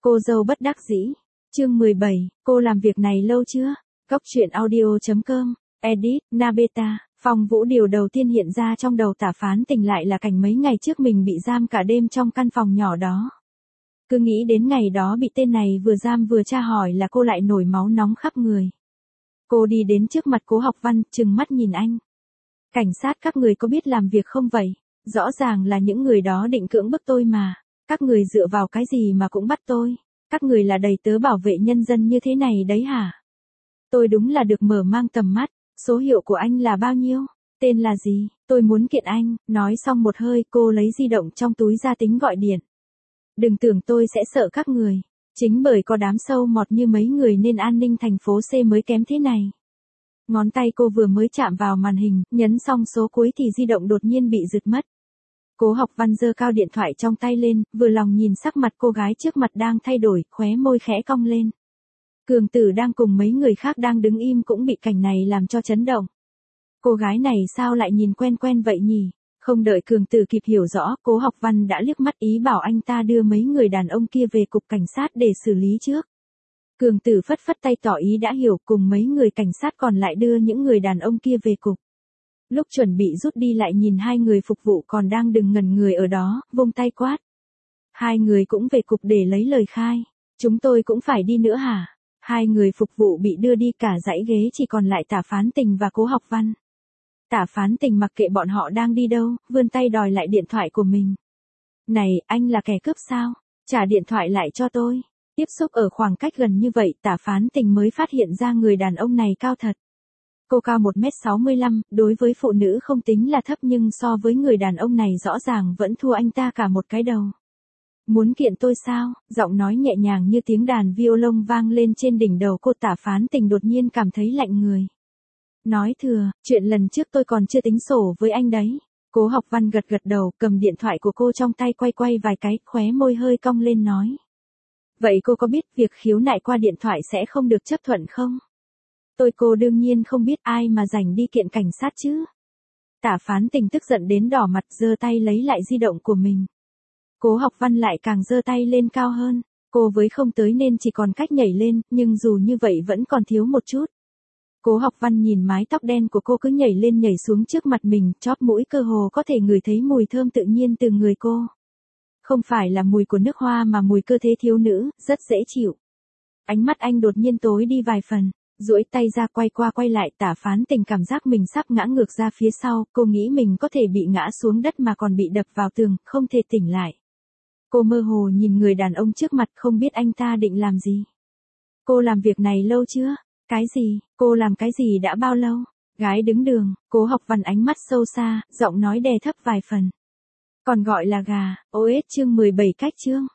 Cô dâu bất đắc dĩ. Chương 17, cô làm việc này lâu chưa? Góc truyện audio.com, edit, Nabeta. Phong Vũ điều đầu tiên hiện ra trong đầu Tả Phán Tình lại là cảnh mấy ngày trước mình bị giam cả đêm trong căn phòng nhỏ đó. Cứ nghĩ đến ngày đó bị tên này vừa giam vừa tra hỏi là cô lại nổi máu nóng khắp người. Cô đi đến trước mặt Cố Học Văn, trừng mắt nhìn anh. Cảnh sát các người có biết làm việc không vậy? Rõ ràng là những người đó định cưỡng bức tôi mà. Các người dựa vào cái gì mà cũng bắt tôi? Các người là đầy tớ bảo vệ nhân dân như thế này đấy hả? Tôi đúng là được mở mang tầm mắt. Số hiệu của anh là bao nhiêu? Tên là gì? Tôi muốn kiện anh. Nói xong một hơi cô lấy di động trong túi ra tính gọi điện. Đừng tưởng tôi sẽ sợ các người. Chính bởi có đám sâu mọt như mấy người nên an ninh thành phố C mới kém thế này. Ngón tay cô vừa mới chạm vào màn hình, nhấn xong số cuối thì di động đột nhiên bị giật mất. Cố Học Văn giơ cao điện thoại trong tay lên, vừa lòng nhìn sắc mặt cô gái trước mặt đang thay đổi, khóe môi khẽ cong lên. Cường Tử đang cùng mấy người khác đang đứng im cũng bị cảnh này làm cho chấn động. Cô gái này sao lại nhìn quen quen vậy nhỉ? Không đợi Cường Tử kịp hiểu rõ, Cố Học Văn đã liếc mắt ý bảo anh ta đưa mấy người đàn ông kia về cục cảnh sát để xử lý trước. Cường Tử phất phất tay tỏ ý đã hiểu, cùng mấy người cảnh sát còn lại đưa những người đàn ông kia về cục. Lúc chuẩn bị rút đi lại nhìn hai người phục vụ còn đang đứng ngẩn người ở đó, vung tay quát. Hai người cũng về cục để lấy lời khai. Chúng tôi cũng phải đi nữa hả? Hai người phục vụ bị đưa đi, cả dãy ghế chỉ còn lại Tả Phán Tình và Cố Học Văn. Tả Phán Tình mặc kệ bọn họ đang đi đâu, vươn tay đòi lại điện thoại của mình. Này, anh là kẻ cướp sao? Trả điện thoại lại cho tôi. Tiếp xúc ở khoảng cách gần như vậy, Tả Phán Tình mới phát hiện ra người đàn ông này cao thật. Cô cao 1m65, đối với phụ nữ không tính là thấp nhưng so với người đàn ông này rõ ràng vẫn thua anh ta cả một cái đầu. Muốn kiện tôi sao? Giọng nói nhẹ nhàng như tiếng đàn violon vang lên trên đỉnh đầu cô. Tả Phán Tình đột nhiên cảm thấy lạnh người. Nói thừa, chuyện lần trước tôi còn chưa tính sổ với anh đấy. Cố Học Văn gật gật đầu, cầm điện thoại của cô trong tay quay vài cái, khóe môi hơi cong lên nói. Vậy cô có biết việc khiếu nại qua điện thoại sẽ không được chấp thuận không? Cô đương nhiên không biết, ai mà rảnh đi kiện cảnh sát chứ. Tả Phán Tình tức giận đến đỏ mặt, giơ tay lấy lại di động của mình. Cố Học Văn lại càng giơ tay lên cao hơn. Cô với không tới nên chỉ còn cách nhảy lên, nhưng dù như vậy vẫn còn thiếu một chút. Cố Học Văn nhìn mái tóc đen của cô cứ nhảy lên nhảy xuống trước mặt mình, chóp mũi cơ hồ có thể ngửi thấy mùi thơm tự nhiên từ người cô. Không phải là mùi của nước hoa mà mùi cơ thể thiếu nữ, rất dễ chịu. Ánh mắt anh đột nhiên tối đi vài phần, duỗi tay ra quay qua quay lại. Tả Phán Tình cảm giác mình sắp ngã ngược ra phía sau, cô nghĩ mình có thể bị ngã xuống đất mà còn bị đập vào tường, không thể tỉnh lại. Cô mơ hồ nhìn người đàn ông trước mặt, không biết anh ta định làm gì. Cô làm việc này lâu chưa? Cái gì? Cô làm cái gì đã bao lâu? Gái đứng đường, Cố Học Văn ánh mắt sâu xa, giọng nói đè thấp vài phần. Còn gọi là gà, OS chương 17 cách chương.